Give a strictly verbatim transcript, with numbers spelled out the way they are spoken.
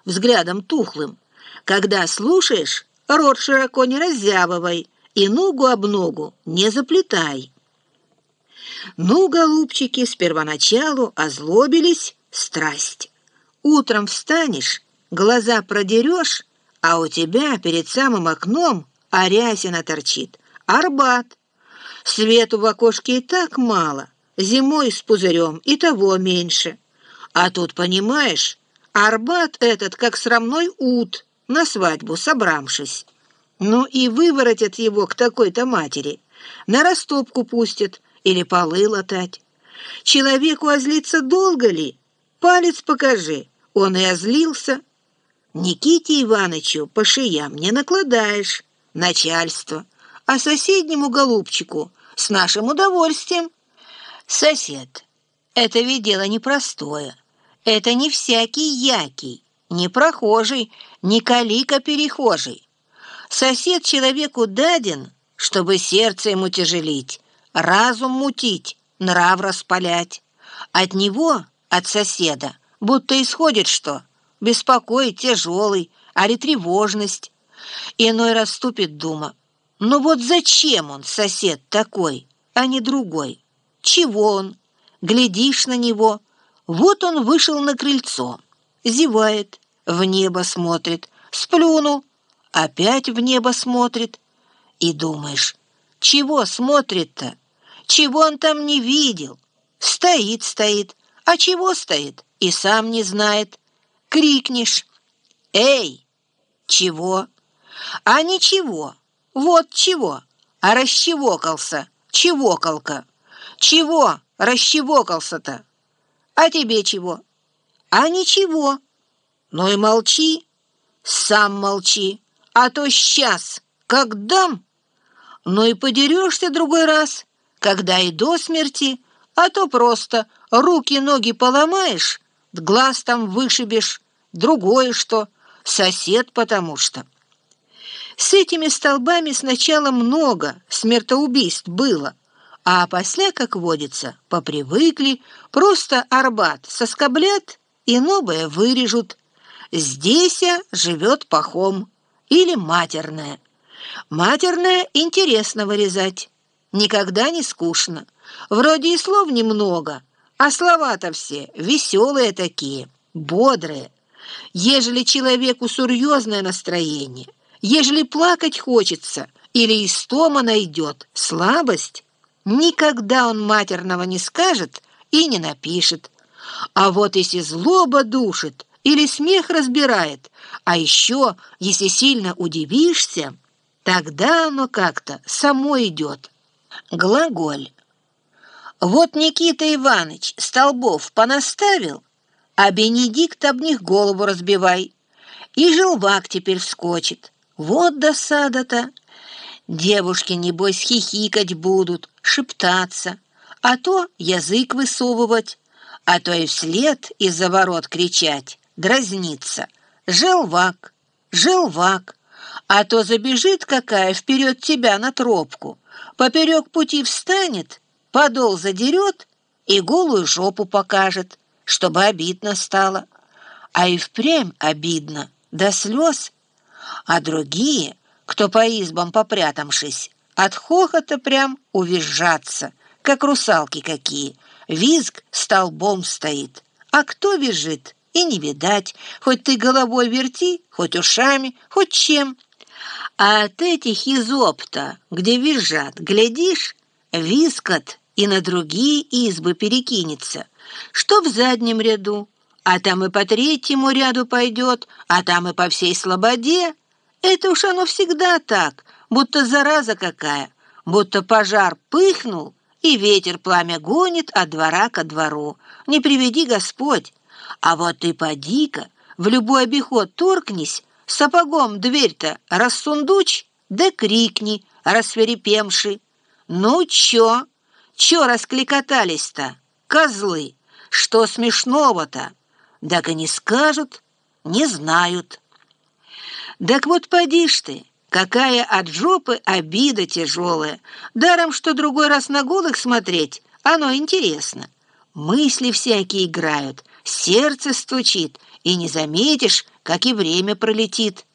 взглядом тухлым. Когда слушаешь, рот широко не раззявывай и ногу об ногу не заплетай. Ну, голубчики, с первоначалу озлобились страсть. Утром встанешь, глаза продерешь, а у тебя перед самым окном Арясина торчит, Арбат. Свету в окошке и так мало, зимой с пузырем и того меньше. А тут, понимаешь, Арбат этот, как срамной ут, на свадьбу собравшись. Ну и выворотят его к такой-то матери, на растопку пустят или полы латать. Человеку озлиться долго ли? Палец покажи, он и озлился. Никите Иванычу по шеям не накладаешь, начальство, а соседнему голубчику с нашим удовольствием. Сосед, это ведь дело непростое, это не всякий який, не прохожий, не калика-перехожий. Сосед человеку даден, чтобы сердце ему тяжелить, разум мутить, нрав распалять. От него, от соседа, будто исходит что? Беспокоить тяжелый, али тревожность. Иной раз ступит дума. Ну вот зачем он, сосед, такой, а не другой? Чего он? Глядишь на него. Вот он вышел на крыльцо, зевает, в небо смотрит, сплюнул, опять в небо смотрит. И думаешь, чего смотрит-то? Чего он там не видел? Стоит, стоит. А чего стоит? И сам не знает. Крикнешь: «Эй!» Чего? А ничего. Вот чего. А расчевокался. Чевокалка. Чего расчевокался-то? А тебе чего? А ничего. Ну и молчи. Сам молчи. А то сейчас, как дам. Ну и подерешься другой раз, когда и до смерти, а то просто руки-ноги поломаешь, глаз там вышибешь, другое что, сосед потому что. С этими столбами сначала много смертоубийств было, а после, как водится, попривыкли, просто Арбат соскоблят и новое вырежут. Здесь живет пахом или матерная. Матерная интересно вырезать, никогда не скучно. Вроде и слов немного, а слова-то все веселые такие, бодрые. Ежели человеку серьезное настроение, ежели плакать хочется или истома найдет, слабость, никогда он матерного не скажет и не напишет. А вот если злоба душит или смех разбирает, а еще, если сильно удивишься, тогда оно как-то само идет. Глаголь. Вот Никита Иваныч столбов понаставил, а Бенедикт об них голову разбивай. И желвак теперь вскочит. Вот досада-то. Девушки, небось, хихикать будут, шептаться, а то язык высовывать, а то и вслед из-за ворот кричать, дразниться. Желвак, желвак. А то забежит какая вперед тебя на тропку, поперек пути встанет, подол задерет и голую жопу покажет, чтобы обидно стало. А и впрямь обидно, до слез. А другие, кто по избам попрятавшись, от хохота прям увизжаться, как русалки какие. Визг столбом стоит, а кто визжит, и не видать, хоть ты головой верти, хоть ушами, хоть чем. А от этих изоб-то, где визжат, глядишь, вискот и на другие избы перекинется, что в заднем ряду, а там и по третьему ряду пойдет, а там и по всей слободе. Это уж оно всегда так, будто зараза какая, будто пожар пыхнул, и ветер пламя гонит от двора ко двору. Не приведи Господь. А вот ты поди-ка, в любой обиход торкнись, сапогом дверь-то рассундучь, да крикни, рассверепемши. Ну чё? Чё раскликотались-то, козлы? Что смешного-то? Так и не скажут, не знают. Так вот поди ж ты, какая от жопы обида тяжелая. Даром, что другой раз на голых смотреть, оно интересно. Мысли всякие играют, сердце стучит, и не заметишь, как и время пролетит.